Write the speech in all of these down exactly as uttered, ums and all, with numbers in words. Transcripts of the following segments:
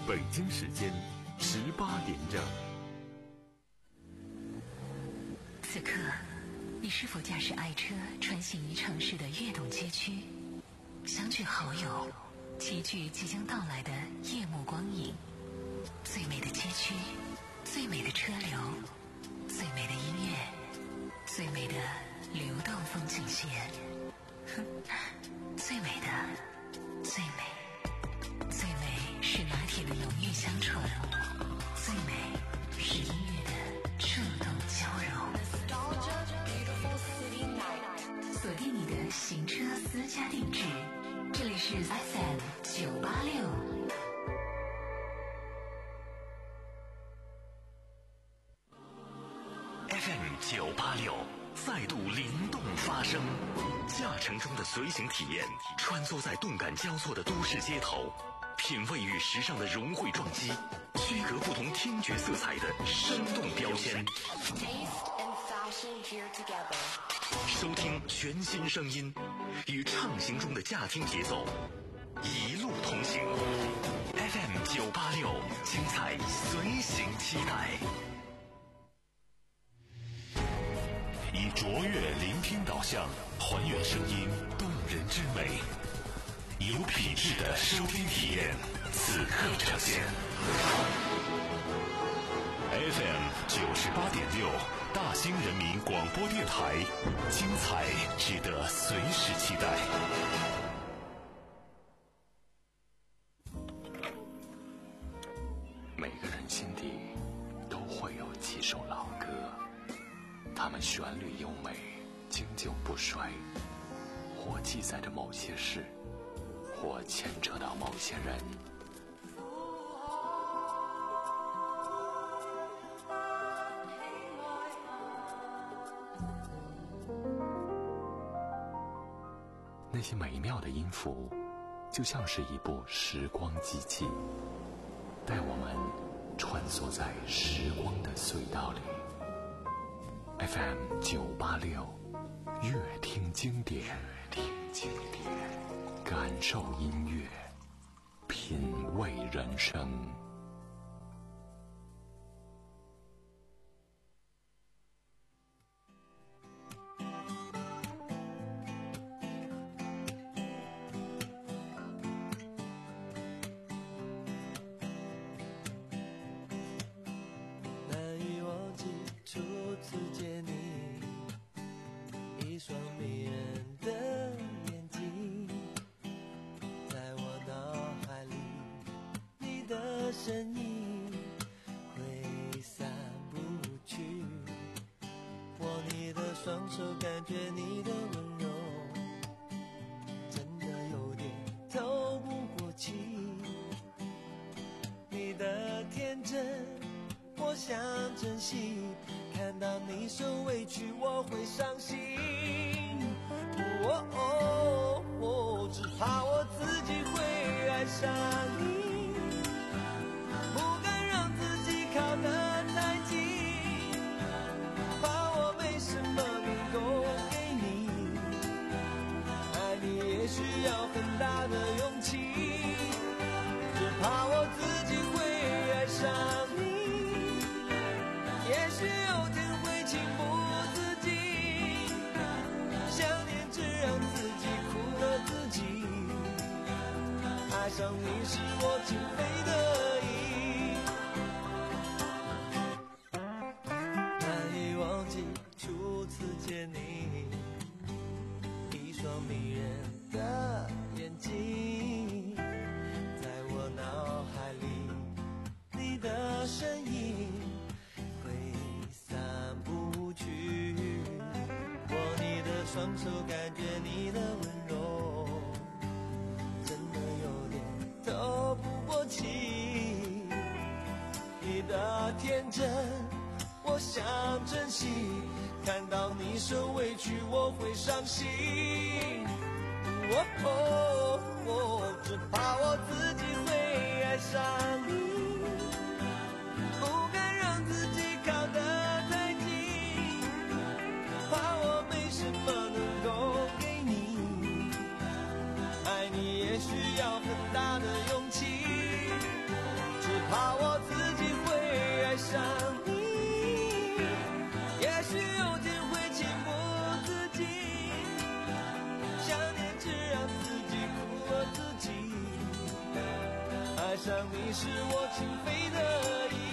北京时间十八点整。 此刻，你是否驾驶爱车穿行于城市的跃动街区，相聚好友，齐聚即将到来的夜幕光影？最美的街区，最美的车流，最美的音乐，最美的流动风景线，最美的，最美，最美是拿铁的浓郁香醇，最美是音乐的触动交融。锁定你的行车私家定制，这里是 F M 九八六。 F M 九八六再度灵动发声，驾乘中的随行体验，穿梭在动感交错的都市街头，品味与时尚的融汇撞击，区隔不同听觉色彩的生动标签。收听全新声音，与畅行中的驾听节奏一路同行。F M 九八六，精彩随行期待。以卓越聆听导向，还原声音动人之美，有品质的收听体验，此刻呈现。F M 九十八点六，大兴人民广播电台，精彩值得随时期待。每个人心底都会有几首老歌，它们旋律优美，经久不衰，或记载着某些事，或牵扯到某些人。那些美妙的音符，就像是一部时光机器，带我们穿梭在时光的隧道里。F M 九八六，乐听经典，乐听经典，感受音乐，品味人生。 爱上你是我情非得已，难以忘记初次见你，一双迷人的眼睛，在我脑海里，你的身影挥散不去，握你的双手，感觉你的温柔，透不过气，你的天真我想珍惜，看到你受委屈我会伤心，哦哦哦，只怕我自己会爱上你，不敢让自己靠得太近，怕我没什么能够给你，爱你也需要很大的勇气， 上你是我情非得已。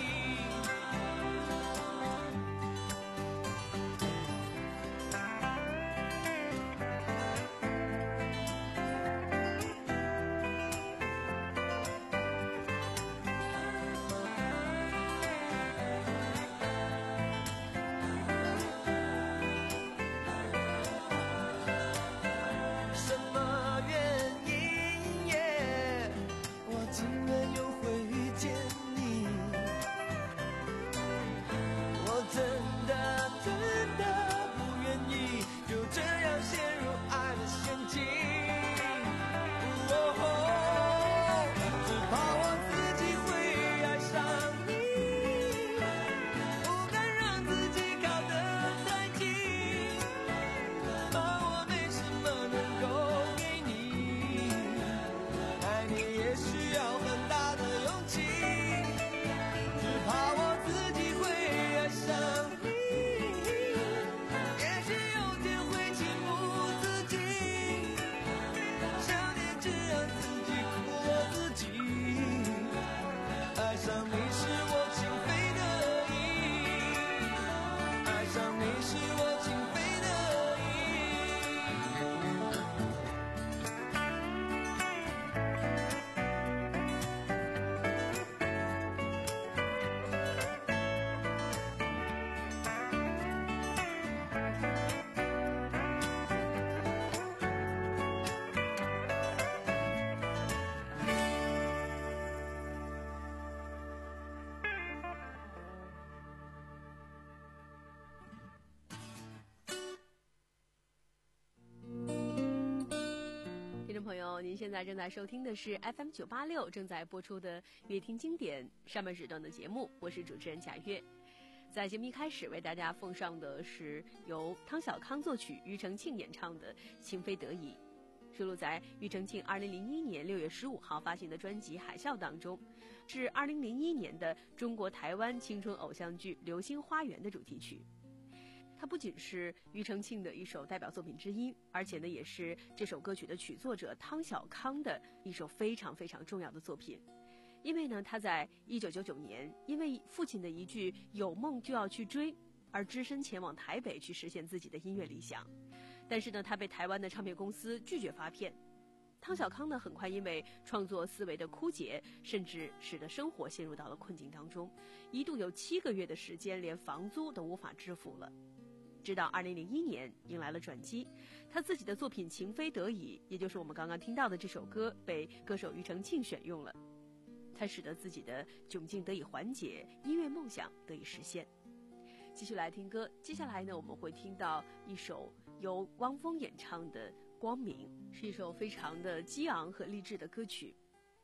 您现在正在收听的是 F M 九八六正在播出的乐听经典上半时段的节目，我是主持人贾月。在节目一开始为大家奉上的是由汤小康作曲、庾澄庆演唱的《情非得已》，收录在庾澄庆二零零一年六月十五号发行的专辑《海啸》当中，是二零零一年的中国台湾青春偶像剧《流星花园》的主题曲。它不仅是庾澄庆的一首代表作品之一，而且呢，也是这首歌曲的曲作者汤小康的一首非常非常重要的作品。因为呢，他在一九九九年因为父亲的一句“有梦就要去追”而只身前往台北去实现自己的音乐理想，但是呢，他被台湾的唱片公司拒绝发片。汤小康呢，很快因为创作思维的枯竭，甚至使得生活陷入到了困境当中，一度有七个月的时间连房租都无法支付了。直到二零零一年迎来了转机，他自己的作品《情非得已》，也就是我们刚刚听到的这首歌，被歌手庾澄庆选用了，他使得自己的窘境得以缓解，音乐梦想得以实现。继续来听歌，接下来呢，我们会听到一首由汪峰演唱的《光明》，是一首非常的激昂和励志的歌曲。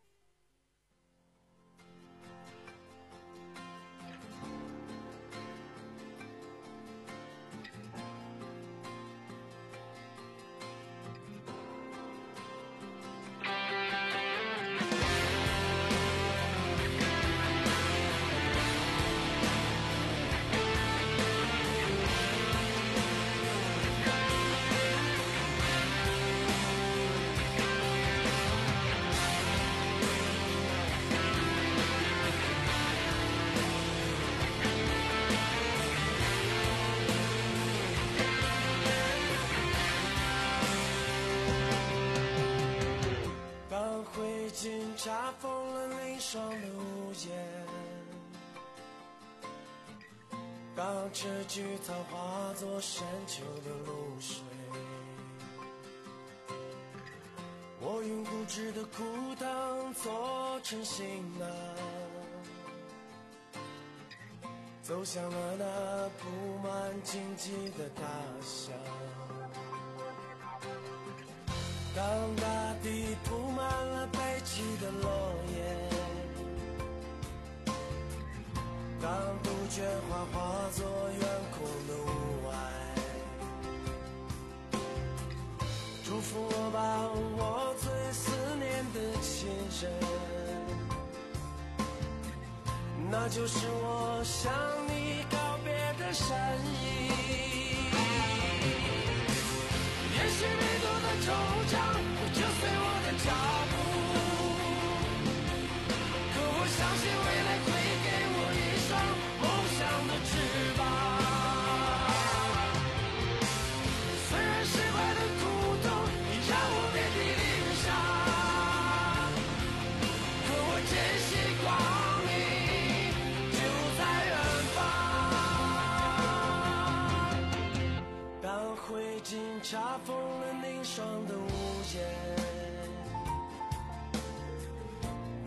查封了凌霜的屋檐，当这菊草化作深秋的露水，我用固执的枯藤做成行囊，走向了那布满荆棘的大象。当大地铺满了悲泣的落叶，当杜鹃花化作远空的雾霭，祝福我吧，我最思念的亲人，那就是我向你告别的善意。也许每多的惆怅就随我的脚步，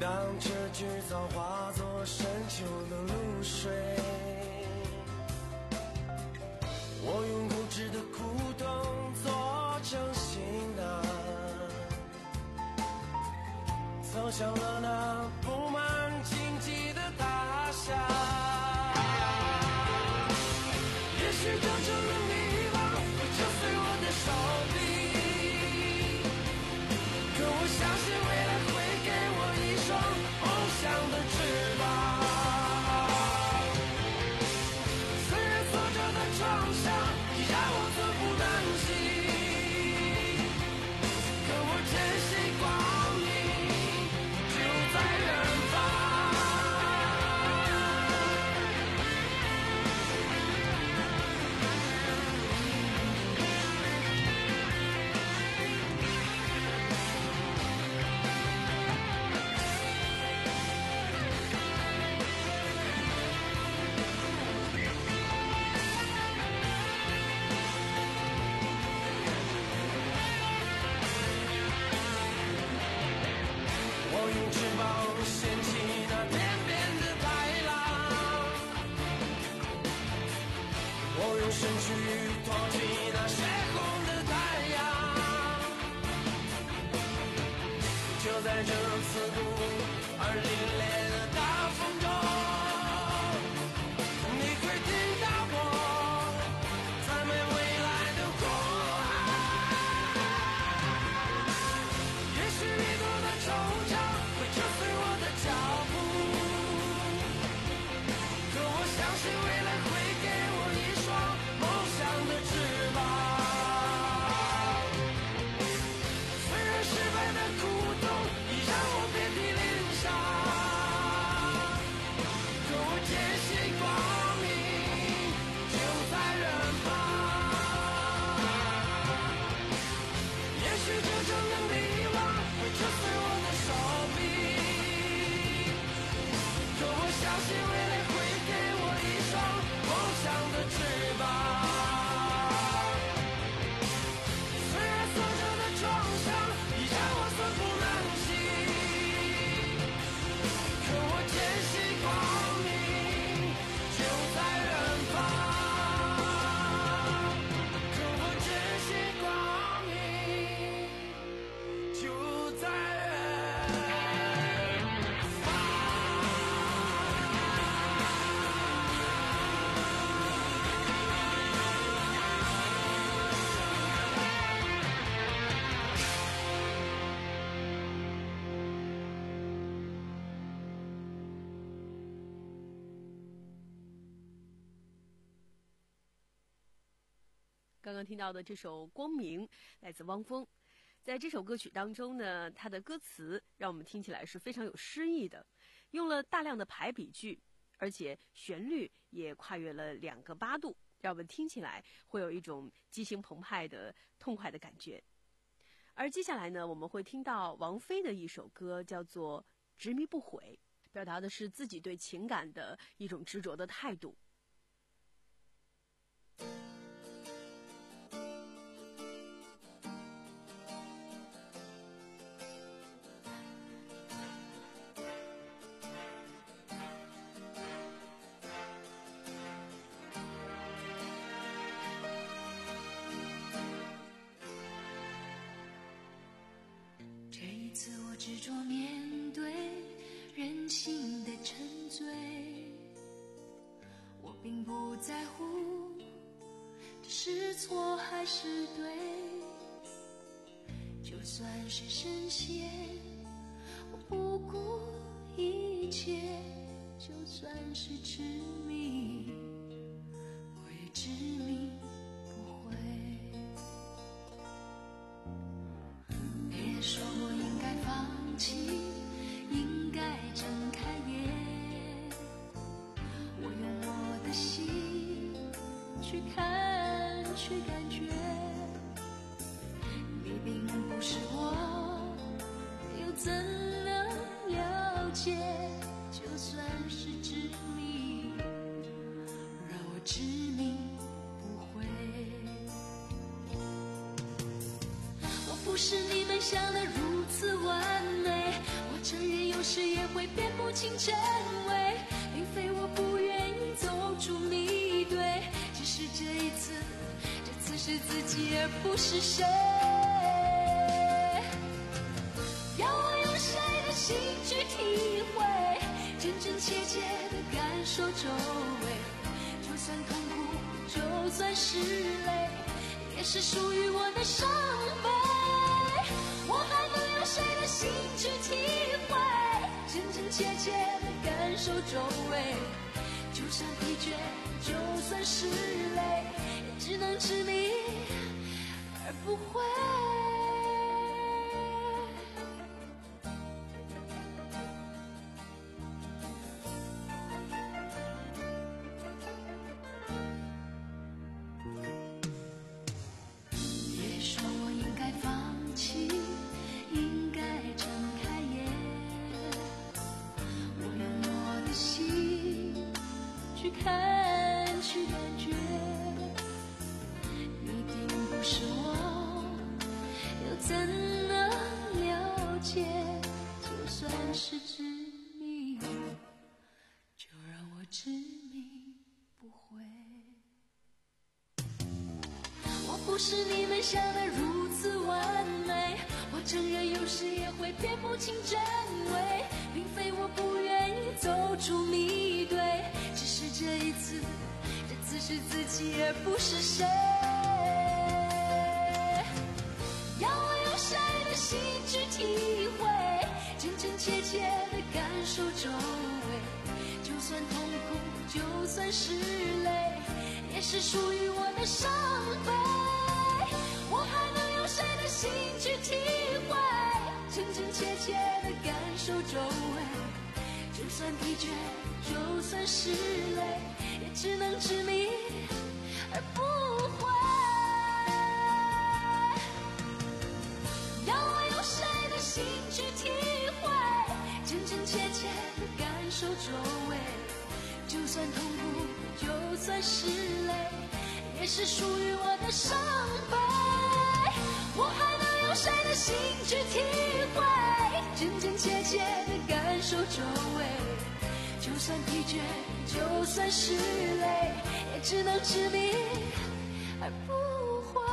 当这句早化作深秋的露水，我用固执的苦痛做成行囊，走向了那布满荆棘的他乡。也许真正的迷惘会折碎我的手臂，可我相信未来会给我一双梦想的翅膀。虽然挫折的创伤已让我寸步难行，可我坚信光明就在远方。我用翅膀掀起那天边的海浪，我用身躯托起那血红的太阳。就在这刺骨而凛冽的大风中，你会听到我赞美未来的呼喊。也许一朵的惆怅会折碎我的脚步，可我相信未来会给我一双梦想的翅膀。虽然失败的苦痛已让我遍体鳞伤，可我坚信光明就在远方。也许这正能力会折碎我的手臂，可我相信未来会给我一双梦想的翅膀。虽然挫折的创伤已让我寸步难行，可我坚信光明就在远方。可我坚信光明就在远方。 刚刚听到的这首《光明》来自汪峰。在这首歌曲当中呢，它的歌词让我们听起来是非常有诗意的，用了大量的排比句，而且旋律也跨越了两个八度，让我们听起来会有一种激情澎湃的痛快的感觉。而接下来呢，我们会听到王菲的一首歌，叫做《执迷不悔》，表达的是自己对情感的一种执着的态度。 这一次我执着面对人性的沉醉，我并不在乎这是错还是对，就算是深陷我不顾一切，就算是痴迷我也执迷不悔。别说我应该放弃，应该睁开眼，我用我的心去看去感觉，你并不是我，又怎能了解，就算是执迷，让我执迷不悔。我不是你们想的如此完美，我承认有时也会辨不清真伪，并非我不愿意走出迷堆，只是这一次，这次是自己而不是谁。要我用谁的心去体会，真真切切的感受周围，就算痛苦，就算是泪，也是属于我的伤悲。我还能用谁的心去体会，真真切切的感受周围，就算疲倦，就算是累，也只能执迷而不悔。看，去感觉，你并不是我，又怎能了解？就算是执迷，就让我执迷不悔。我不是你们想的如此完美，我承认有时也会辨不清真伪，并非我不愿意走出迷堆，只是这一次，这次是自己而不是谁。要我用谁的心去体会，真真切切的感受周围，就算痛苦，就算是泪，也是属于我的伤悲。我还能用谁的心去体会，真真切切的感受周围，就算疲倦，就算是累，也只能执迷而不悔。要我用谁的心去体会，真真切切的感受周围，就算痛苦，就算是累，也是属于我的伤悲。我还能用谁的心去体会，真真切切的感受周围，就算疲倦，就算是累，也只能执迷而不悔。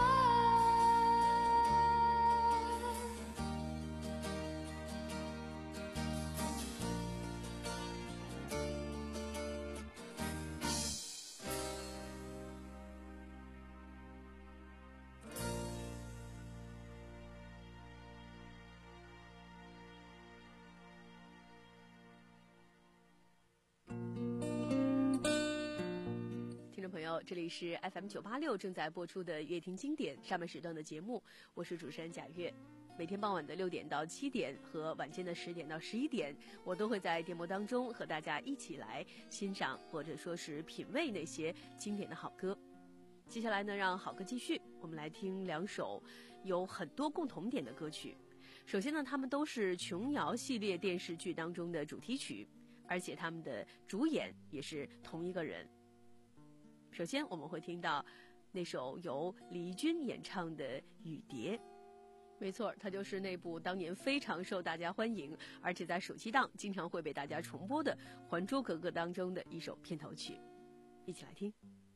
朋友，这里是 F M 九八六正在播出的乐听经典上半时段的节目，我是主持人贾月。每天傍晚的六点到七点和晚间的十点到十一点，我都会在电波当中和大家一起来欣赏或者说是品味那些经典的好歌。接下来呢，让好歌继续，我们来听两首有很多共同点的歌曲。首先呢，他们都是琼瑶系列电视剧当中的主题曲，而且他们的主演也是同一个人。首先我们会听到那首由李翊演唱的《雨蝶》，没错，它就是那部当年非常受大家欢迎，而且在暑期档经常会被大家重播的《还珠格格》当中的一首片头曲，一起来听。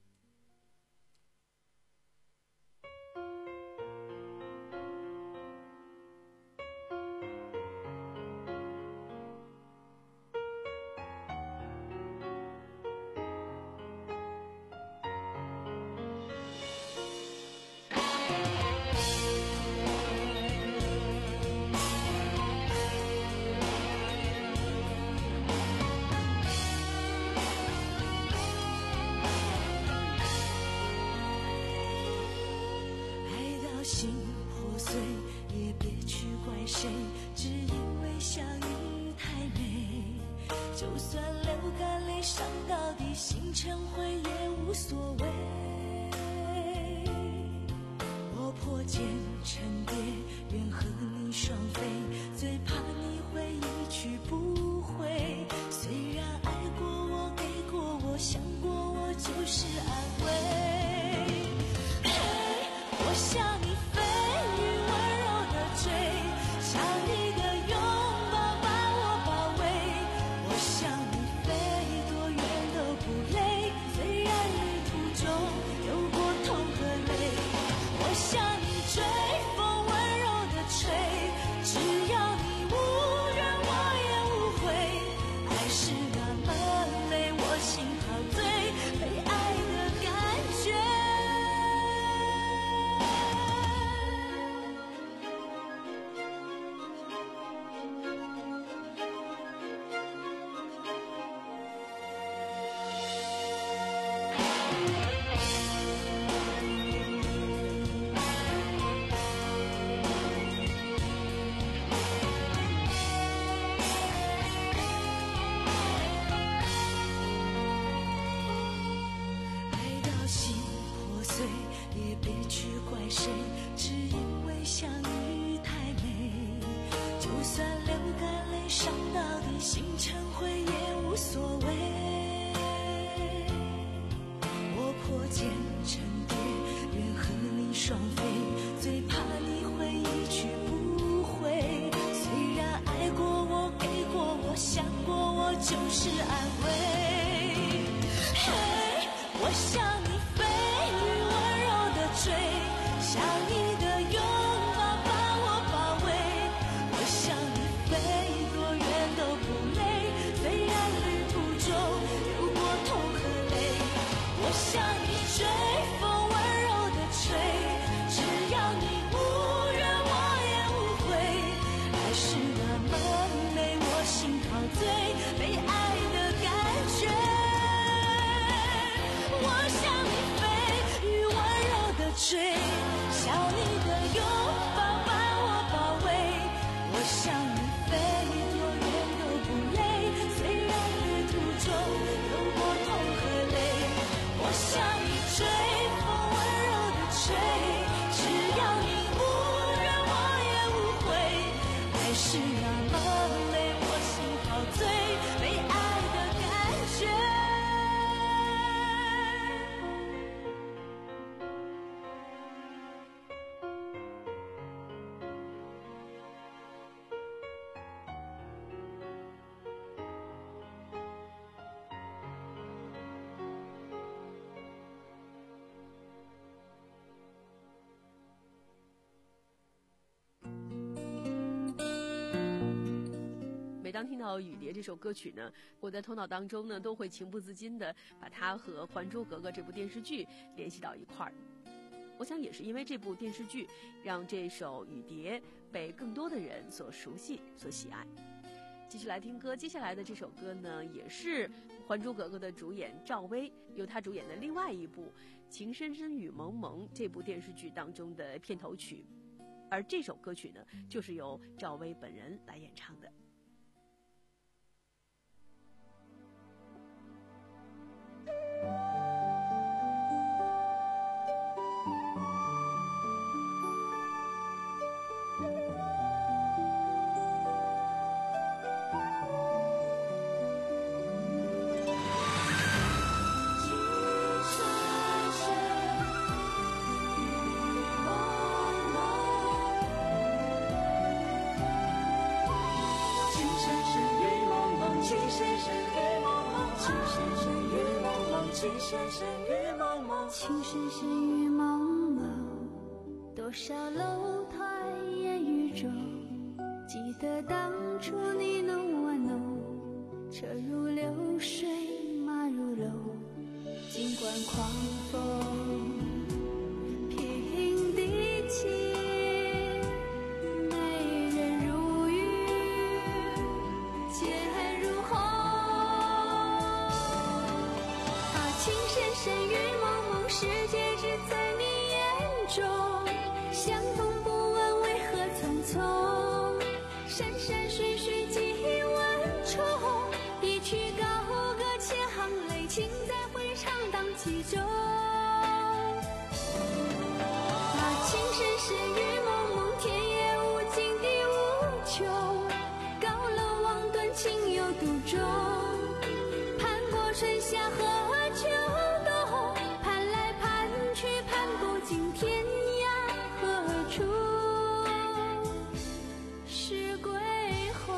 心破碎，也别去怪谁，只因为相遇太美。就算流干泪伤到底，心成灰也无所谓。我破茧成蝶，愿和你双飞，最怕你会一去不回。虽然爱过我，给过我，想过我，就是安慰。我想你飞羽温柔的追，像你的拥抱把我包围。 星辰灰也无所谓。我破茧成蝶，愿和你双飞，最怕你会一去不回。虽然爱过我，给过我，想过我，就是安慰。嘿，我向你飞，雨温柔的追，想你的拥抱把我包围。我向你飞，多远都不累，虽然旅途中流过痛和泪。我向你追，风温柔的吹，只要你无怨我也无悔。爱是那么美，我心陶醉，被爱的感觉。我向你飞，雨温柔的吹，想你的拥抱把我包围。我向你飞，多远都不累，虽然旅途中有过痛和泪。我向你追，风温柔的吹，只要你无怨我也无悔。爱是那么美，我心陶醉，被爱的感觉。 每当听到《雨蝶》这首歌曲呢，我在头脑当中呢都会情不自禁地把它和《还珠格格》这部电视剧联系到一块儿。我想也是因为这部电视剧，让这首《雨蝶》被更多的人所熟悉、所喜爱。继续来听歌，接下来的这首歌呢，也是《还珠格格》的主演赵薇由她主演的另外一部《情深深雨蒙蒙》这部电视剧当中的片头曲，而这首歌曲呢，就是由赵薇本人来演唱的。 情深深雨蒙蒙，多少楼台烟雨中，记得当初你侬我侬，车如流水马如龙，尽管狂风平地起，美人如玉剑如虹。啊，情深深雨蒙蒙，世界只在你眼中，相逢不问为何匆匆，山山水水几万重，一曲高歌千行泪，情在回肠荡气中。啊，情深深雨蒙蒙，天也无尽地无穷，高楼望断情有独钟，盼过春夏和秋冬，盼来盼去盼不尽天涯何处是归鸿。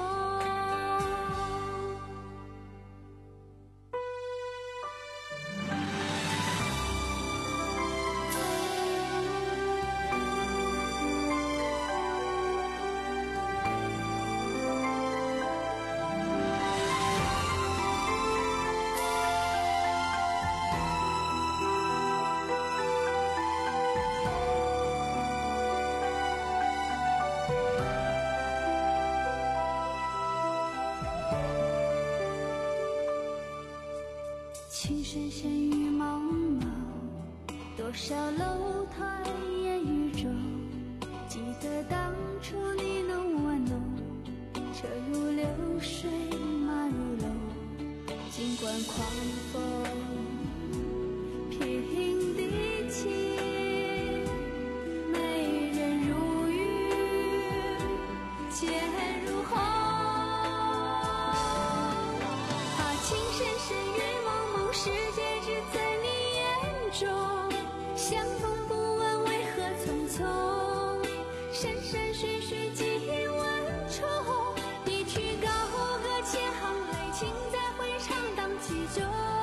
情深深雨蒙蒙，多少楼台烟雨中，记得当初你侬我侬，车如流水马如龙，尽管狂风平地起，美人如玉剑如虹。 水水几万重，一曲高歌千行泪，情在会场荡起酒。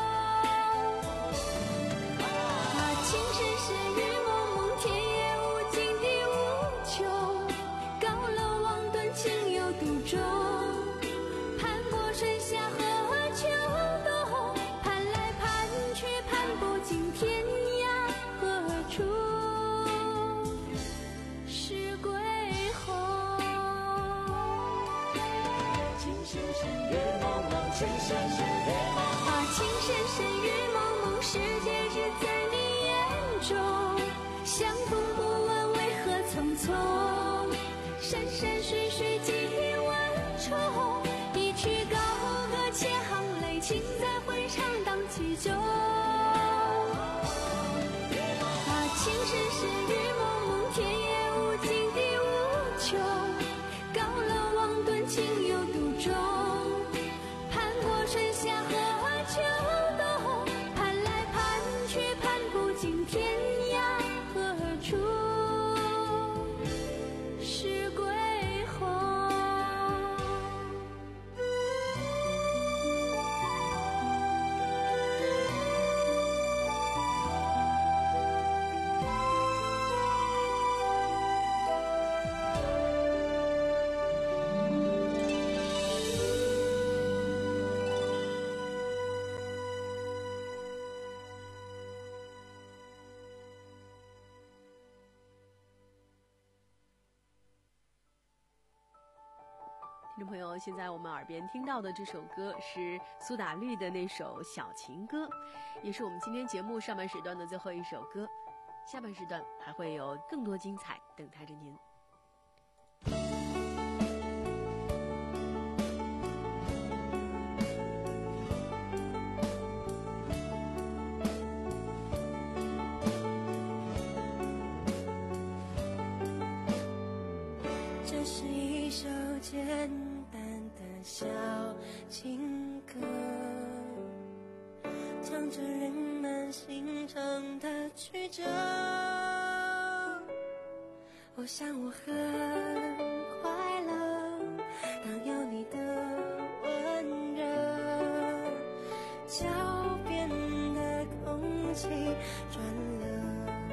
啊，情深深雨蒙蒙，天也无尽地无穷，高楼望断情有独钟，攀过春夏和秋冬，攀来攀去攀不尽天涯何处是归鸿。情深深雨蒙蒙，情深深雨蒙蒙，啊，情深深雨蒙蒙，世界只在你眼中，相逢不问为何匆匆，山山水水几万重，一曲高歌千行泪，情在会场荡起酒。啊，情深深雨蒙蒙，天也无尽地无穷，高楼望断情有独钟，攀过春夏和秋冬，攀来攀去攀不尽天涯何处是归鸿。 听众朋友，现在我们耳边听到的这首歌是苏打绿的那首《小情歌》，也是我们今天节目上半时段的最后一首歌。下半时段还会有更多精彩等待着您。 这是一首简单的小情歌，唱着人们心肠的曲折。我想我很快乐，当有你的温热，脚边的空气转了。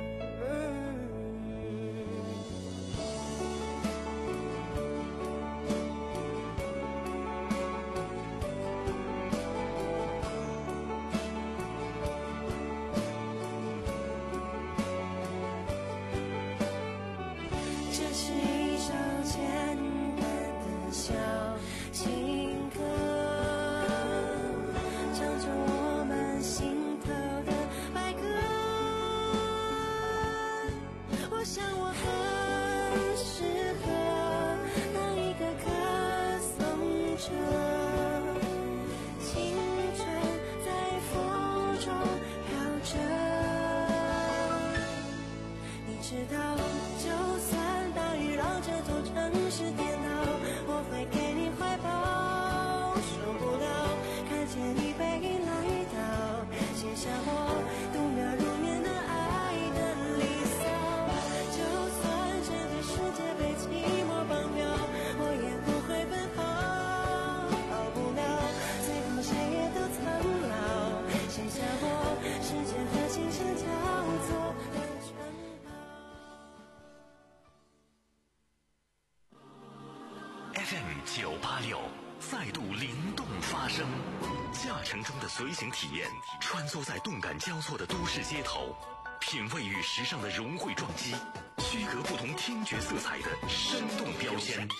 F M 九八六再度灵动发声，驾乘中的随行体验，穿梭在动感交错的都市街头，品味与时尚的融汇撞击，区隔不同听觉色彩的生动标签。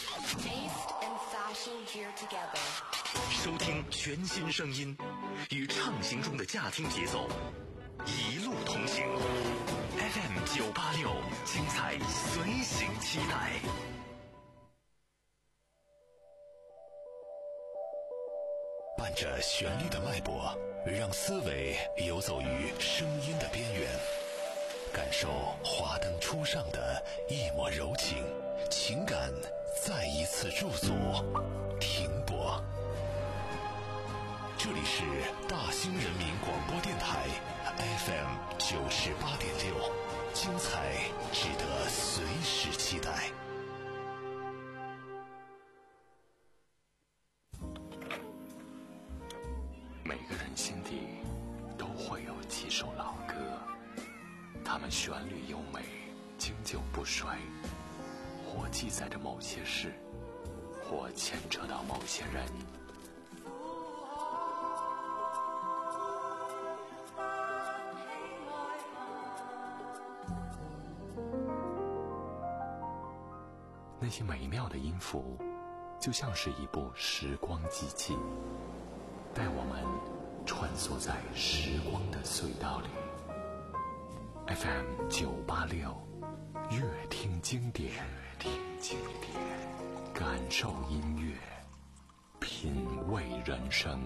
收听全新声音，与畅行中的驾听节奏，一路同行。F M 九八六，精彩随行期待。伴着旋律的脉搏，让思维游走于声音的边缘，感受华灯初上的一抹柔情，情感再一次驻足停泊。这里是大兴人民广播电台 F M 九十八点六，精彩值得随时期待。 它们旋律优美，经久不衰，或记载着某些事，或牵扯到某些人。那些美妙的音符就像是一部时光机器，带我们穿梭在时光的隧道里。 F M 九八六，乐听经典，乐听经典，感受音乐，品味人生。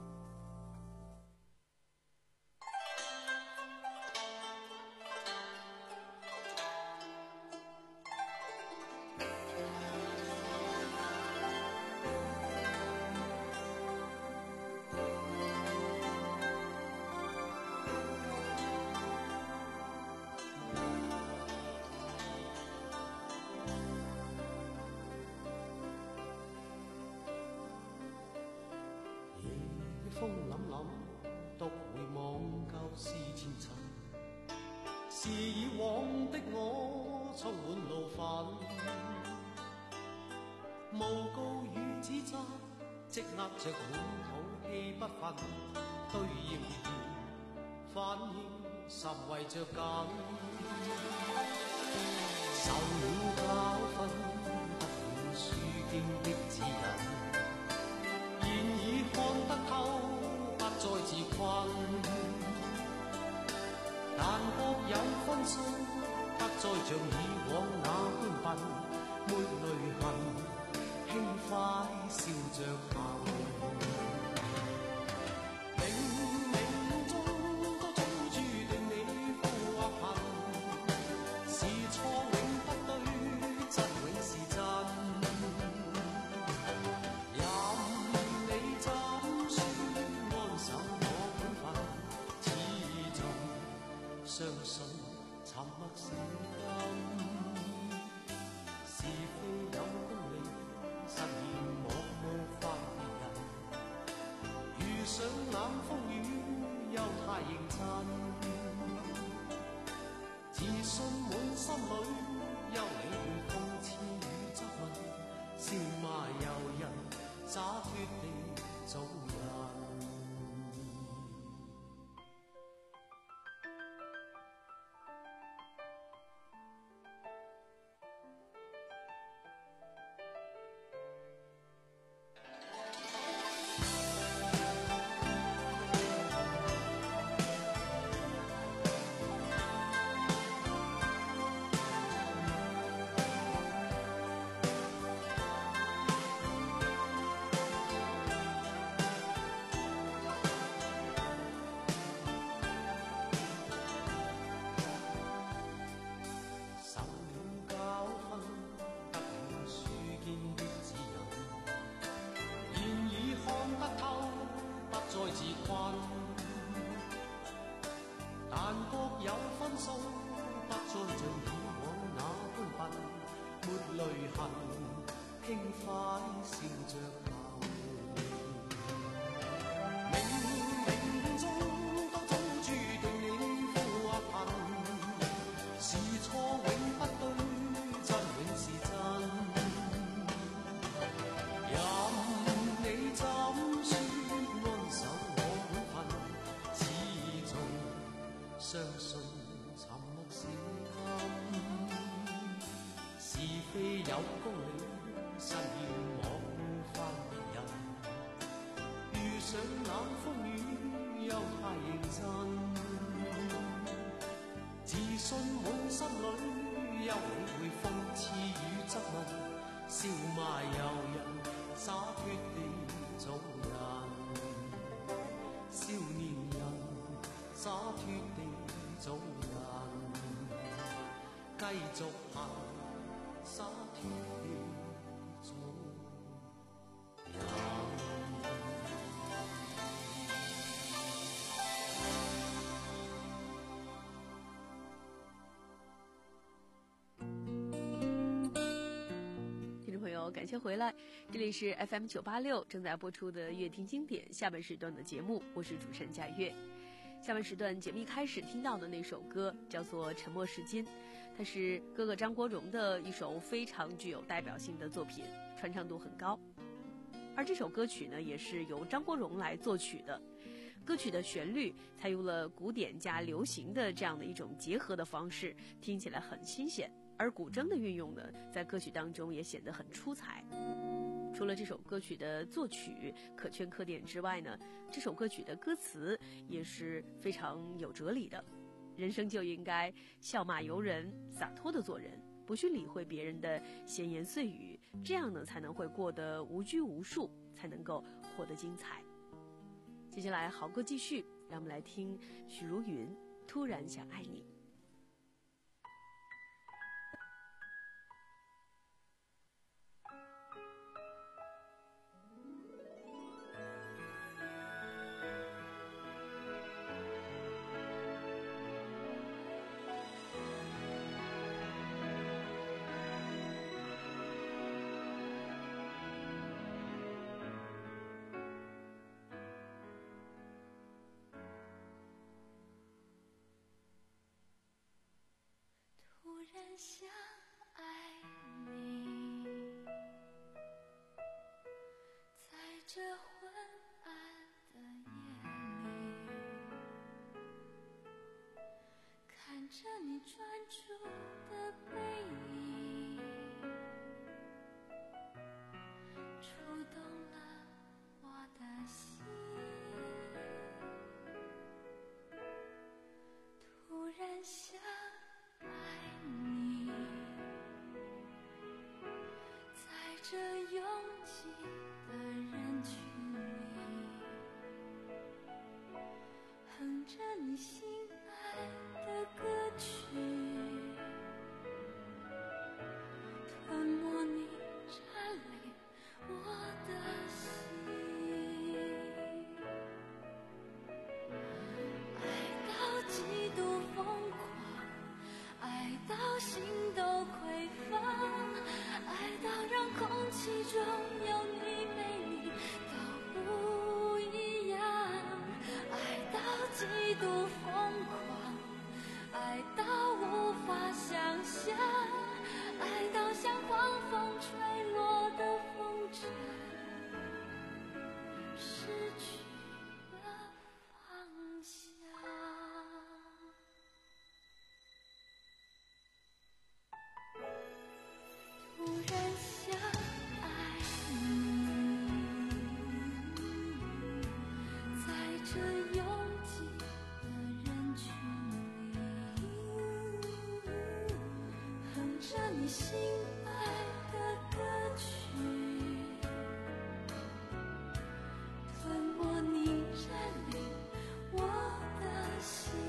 風凜凜，獨回望舊事前塵，是以往的我充滿怒憤，無告與指責，積壓着滿肚氣不憤，對謠言反應甚為着緊，受了教訓，得了書經的指引。現已看得透，不再自困。但各有分數，不再像以往那般笨，抹淚痕，輕快笑着行。冥冥中都早注定你富或貧，是錯永不對，真永是真。相信沉默是金，是非有公理，實現莫冒犯別人。遇上冷風雨，又太認真，自信滿心裏，休理會諷刺與質問，笑罵由人，灑脱地做人。但各有分數，不再像以往那般笨，抹淚痕，輕快笑着行。冥冥中都早注定你富或貧，是錯永不對，真永是真。任你怎說安守我本分，始終相信沉默是金，是非有公理，實現莫冒犯別人。遇上冷風雨，又太認真，自信滿心裏，休理會諷刺與質問，笑罵由人，灑脱地做人。少年人，灑脱地做人，繼續行，灑脱地做人。 听众朋友，感谢回来，这里是 F M 九八六正在播出的乐听经典下半时段的节目，我是主持人贾月。 下半时段节目一开始听到的那首歌叫做《沉默是金》，它是哥哥张国荣的一首非常具有代表性的作品，传唱度很高。而这首歌曲呢，也是由张国荣来作曲的。歌曲的旋律采用了古典加流行的这样的一种结合的方式，听起来很新鲜。而古筝的运用呢，在歌曲当中也显得很出彩。除了这首歌曲的作曲可圈可点之外呢，这首歌曲的歌词也是非常有哲理的。人生就应该笑骂由人，洒脱的做人，不去理会别人的闲言碎语，这样呢才能会过得无拘无束，才能够活得精彩。接下来好歌继续，让我们来听许茹芸《突然想爱你》。 想爱你，在这昏暗的夜里，看着你专注的背影，触动了我的心，突然想爱你，在这拥挤的人群里，哼着你心爱的歌曲，吞没你占领我的心，爱到极度疯狂，爱到心都匮乏，爱到让空气中有你没你都不一样，爱到极度疯狂，爱到无法想象，爱到像狂风吹落的风筝，失去了方向。突然想爱你，在这拥挤的人群里，哼着你心爱的歌曲，吞没你占领我的心，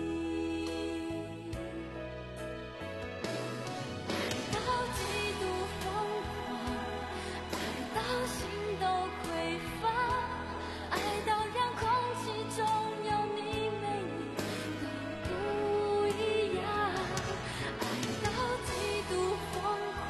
爱到极度疯狂，爱到心都匮乏，爱到让空气中有你没你都不一样，爱到极度疯狂，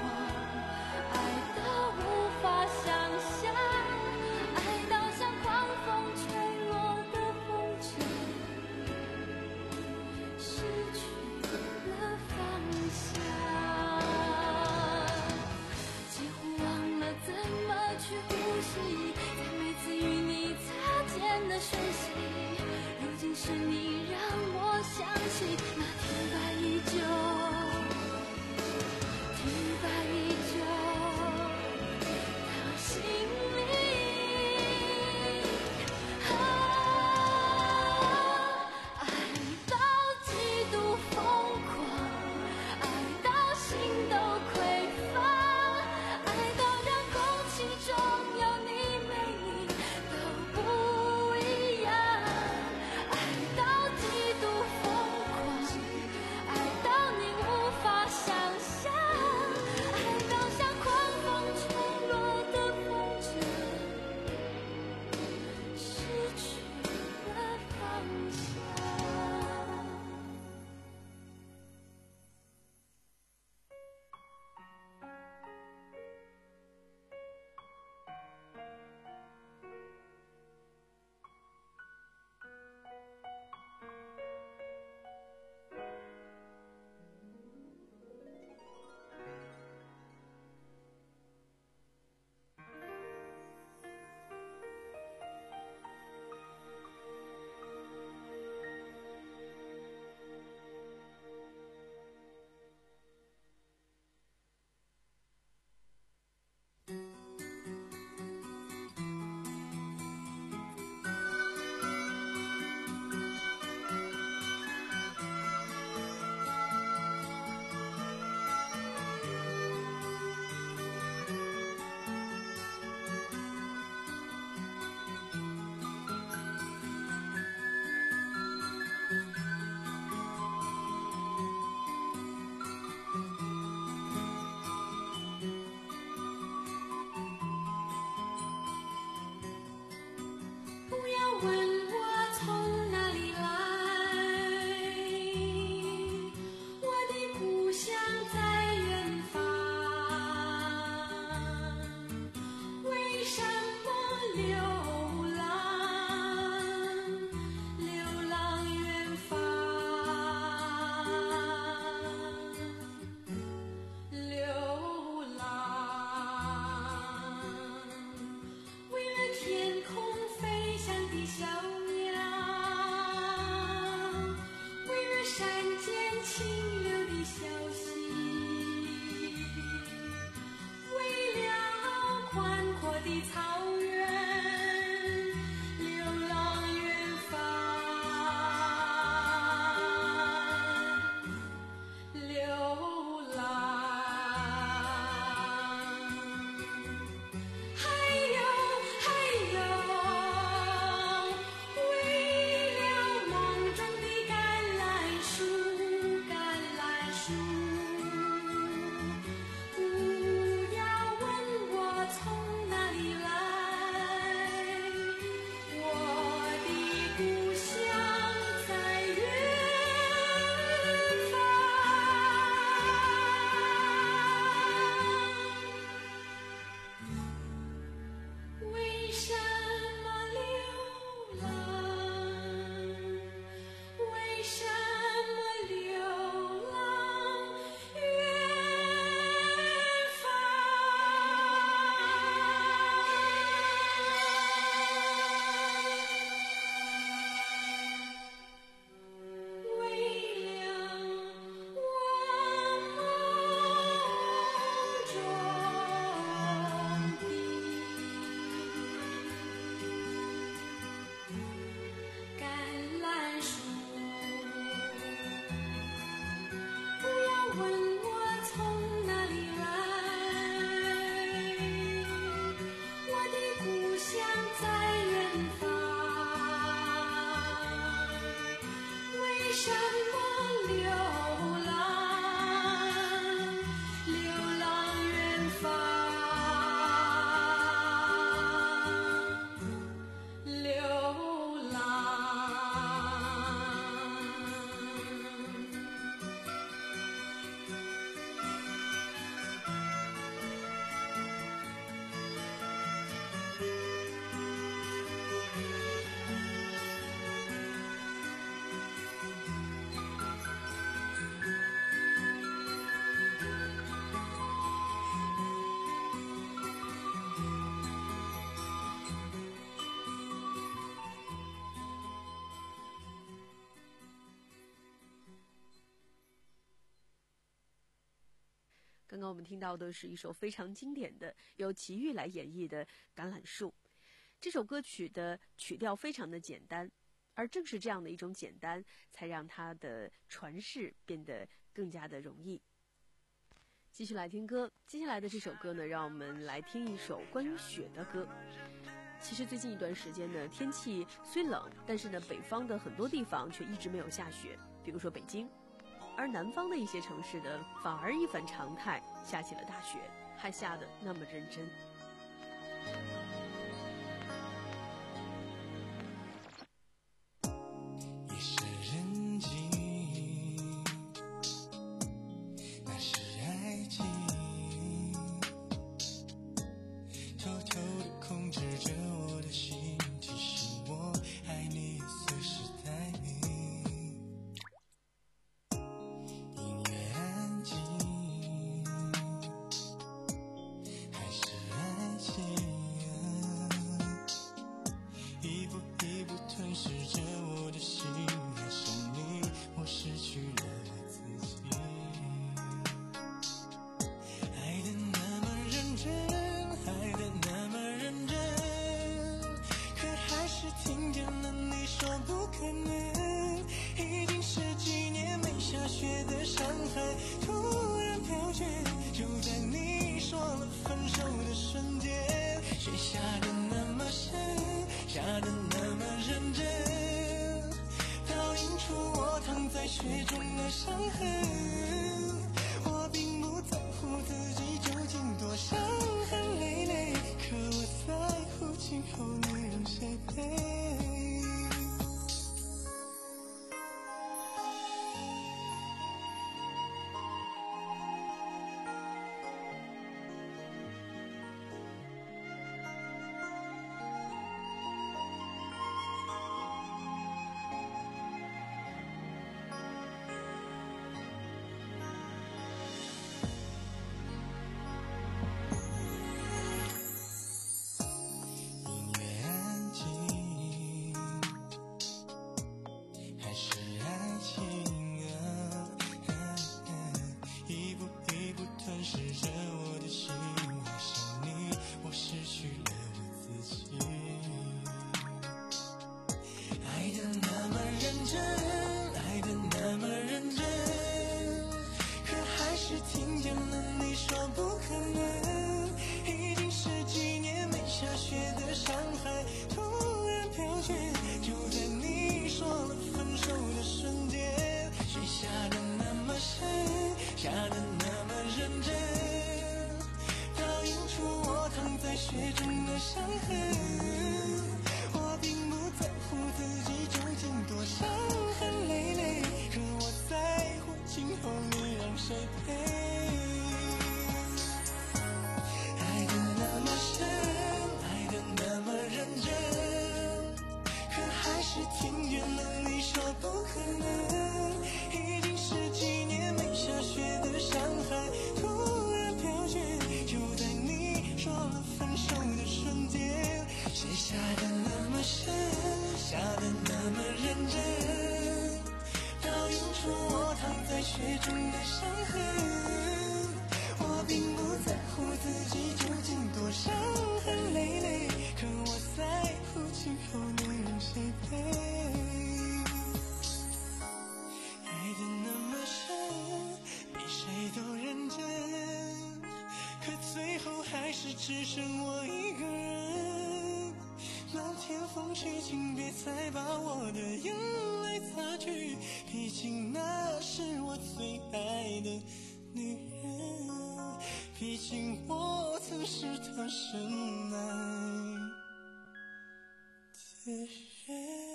清流的消息，为了宽阔的草原流浪远方，流浪。还有还有，为了梦中的橄榄树，橄榄树，不要问我从哪里来，我的故乡在远方。为什么流浪？为什么流浪远方？为了我梦中的橄榄树，不要问我从哪里来，我的故乡在远方。为什么流浪？流浪远方。流浪。 刚刚我们听到的是一首非常经典的由齐豫来演绎的《橄榄树》。这首歌曲的曲调非常的简单，而正是这样的一种简单，才让它的传世变得更加的容易。继续来听歌，接下来的这首歌呢，让我们来听一首关于雪的歌。其实最近一段时间呢，天气虽冷，但是呢，北方的很多地方却一直没有下雪，比如说北京。而南方的一些城市呢，反而一反常态，下起了大雪，还下得那么认真。 也是人静，那是爱情，偷偷地控制着我的心，提醒我爱你随时待命。音乐安静，还是爱情，一步一步吞噬着我的心，还是你，我失去了自己。爱得那么认真，爱得那么认真，可还是听见了你说不可能。已经十几年没下雪的上海，突然飘雪，就在你说了分手的瞬间。雪下得那么深，下得那么认真，倒映出我躺在雪中的伤痕。我并不在乎自己究竟多伤痕累累，可我在乎今后你让谁陪。音乐安静， 不可能，已经十几年没下雪的上海突然飘雪，就在你说了分手的瞬间，雪下的那么深，下的那么认真，倒映出我躺在雪中的伤痕。我并不在乎自己究竟多伤痕累累，可我在乎今后你让谁陪。爱的那么深，爱的那么认真，可还是听见了你说不可能。已经十几年没下雪的上海突然飘雪，就在你说了分手的瞬间，雪下的那么深，下的那么认真，倒映出我躺在雪中的伤痕。我并不在乎自己究竟多伤痕累累，可我在乎今后你让谁陪。爱的那么深，比谁都认真，可最后还是只剩我一个人。漫天风起，请别再把我的眼泪擦去，毕竟那是我最爱的女人，毕竟我曾是她深爱的人。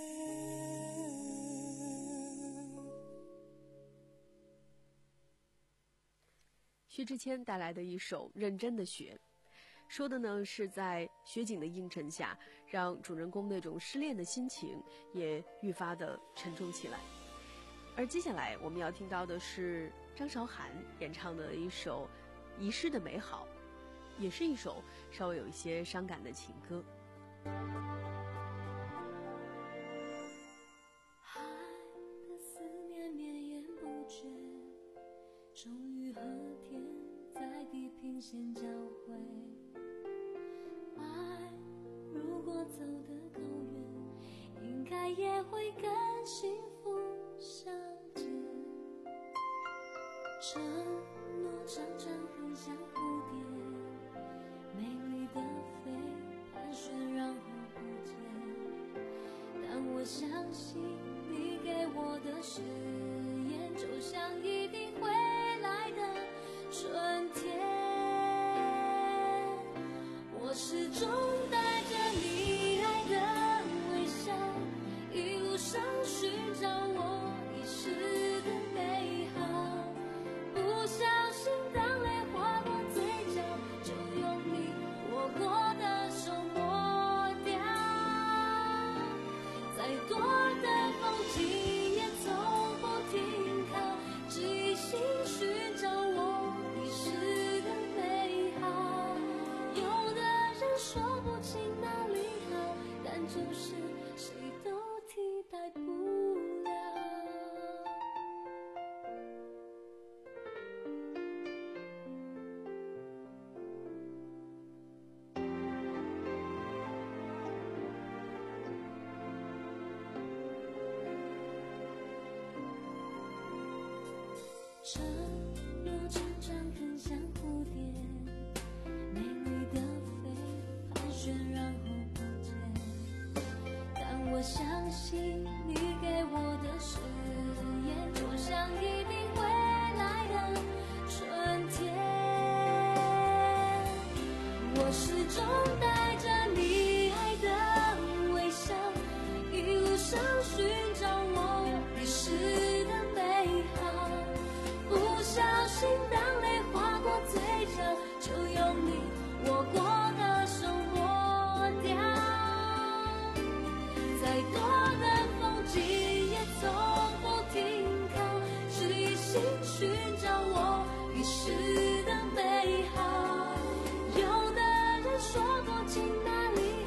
薛之谦带来的一首《认真的雪》，说的呢是在雪景的映衬下，让主人公那种失恋的心情也愈发的沉重起来。而接下来我们要听到的是张韶涵演唱的一首《遗失的美好》，也是一首稍微有一些伤感的情歌。 爱的思念绵延不绝，终于和天在地平线交汇。爱如果走得够远，应该也会跟幸福相见。承诺常常很像蝴蝶，美丽的飞，盘旋然后不见。但我相信你给我的誓言，就像一定会来的春天。我始终带着你爱的微笑，一路上寻找我遗失的美好。不小心当泪划过嘴角，就用你握过的手抹掉。再多的风景也从不停靠，只一心寻找我遗失的美好。有的人说不清哪里好，但就是谁都替代不了。承诺常常很像蝴蝶，美丽的飞，盘旋然后不见。但我相信你给我的誓言，就像一定会来的春天。我始终带着你爱的微笑，一路上寻找我遗失的美好。不小心当泪划过嘴角，就用你握过的手抹掉。再多的风景也从不停靠，只一心寻找我遗失的美好。有的人说不清哪里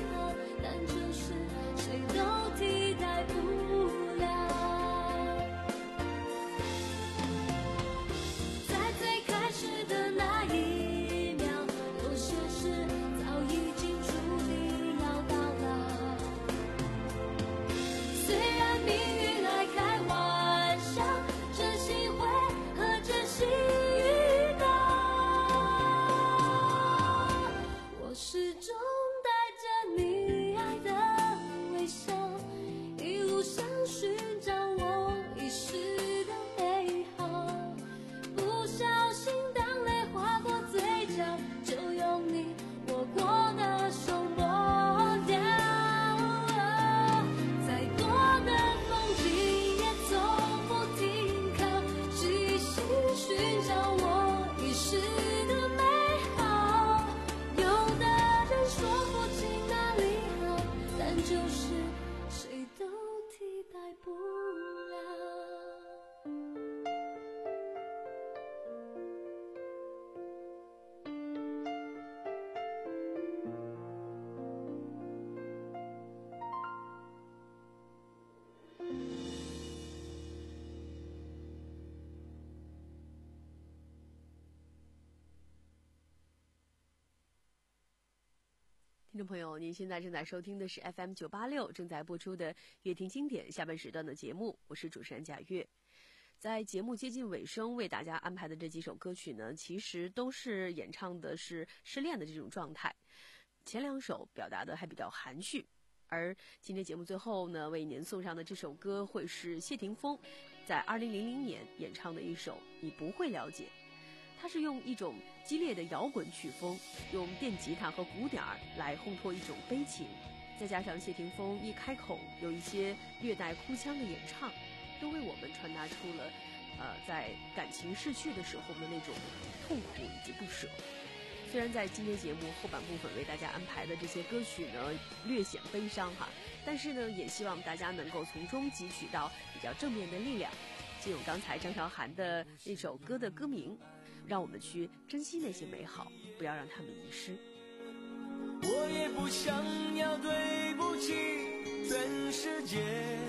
众朋友，您现在正在收听的是 F M 九八六正在播出的乐听经典下半时段的节目，我是主持人贾月。在节目接近尾声，为大家安排的这几首歌曲呢，其实都是演唱的是失恋的这种状态。前两首表达的还比较含蓄，而今天节目最后呢，为您送上的这首歌会是谢霆锋在二零零零年演唱的一首《你不会了解》。它是用一种激烈的摇滚曲风，用电吉他和鼓点儿来烘托一种悲情，再加上谢霆锋一开口有一些略带哭腔的演唱，都为我们传达出了呃在感情逝去的时候的那种痛苦以及不舍。虽然在今天节目后半部分为大家安排的这些歌曲呢略显悲伤哈，但是呢也希望大家能够从中汲取到比较正面的力量。就用刚才张韶涵的那首歌的歌名，让我们去珍惜那些美好，不要让它们遗失。 我也不想要对不起全世界，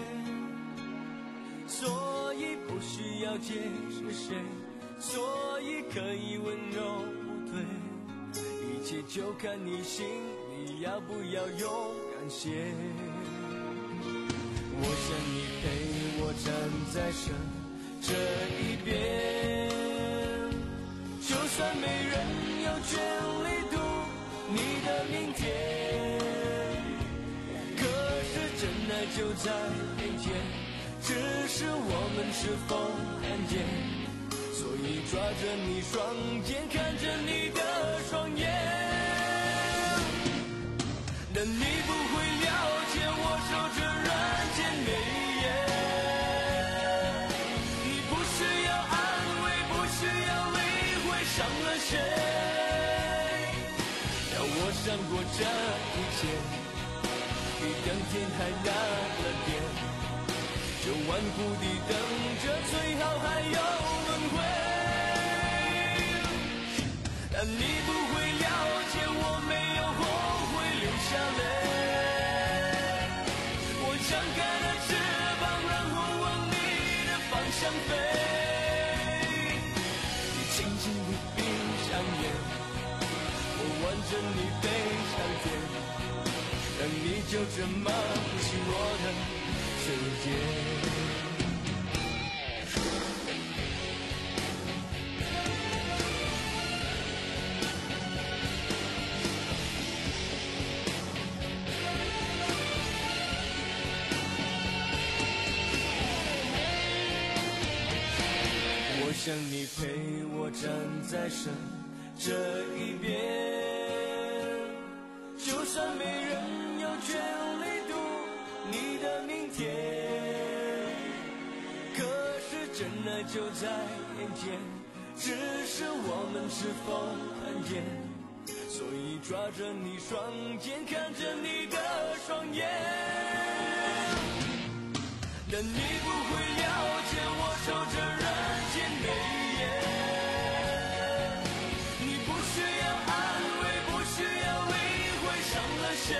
所以不需要解释谁，所以可以温柔不退，一切就看你心里要不要勇敢些。我想你陪我站在生这一边，就算没人有权利读你的明天，可是真爱就在眼前，只是我们是否看见，所以抓着你双肩，看着你的双眼，但你不会了解我守着人间美颜。伤了谁？要我闪过这一切，比当天还大了点，就顽固地等着，最好还有轮回。但你不会了解，我没有后悔流下泪，我张开了翅膀，然后往你的方向飞。轻轻地闭上眼，我挽着你飞上天，让你就这么呼吸我的世界。我想你陪我站在生这一边，就算没人有权利读你的明天，可是真爱就在眼前，只是我们是否看见，所以抓着你双肩，看着你的双眼，但你不会了解我守着人间美颜。你不需要安慰，不需要理会伤了谁，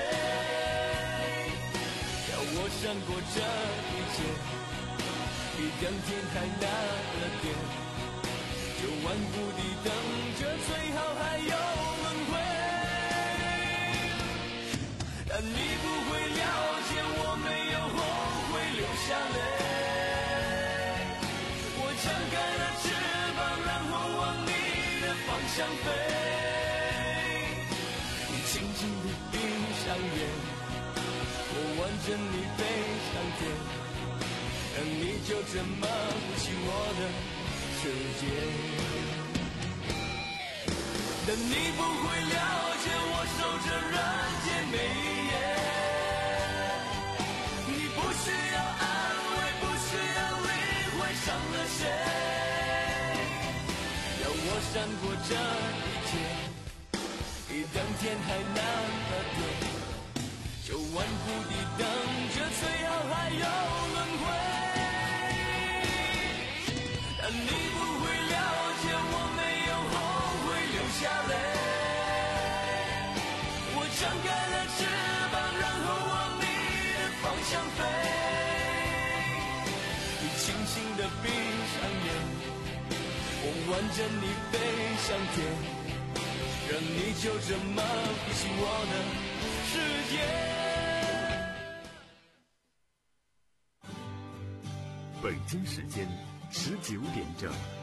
要我闪过这一切，比当天还大了点，就顽固地等着，最好还有轮回。但你不会了解，我没有后悔流下泪，我张开了翅膀，然后往你的方向飞。你轻轻地闭上眼，我挽着你飞上天，让你就这么呼吸我的世界。但你不会了解，我守着人间美颜。你不需要安慰，不需要理会伤了谁，要我闪过这一切，比当天还难了点，就顽固地等着，最好还有轮回。但你不会了解，我没有后悔流下泪，我张开了翅膀，然后往你的方向飞。你轻轻地闭上眼，我挽着你飞向天，让你就这么呼吸我的世世界。 北京时间十九点整。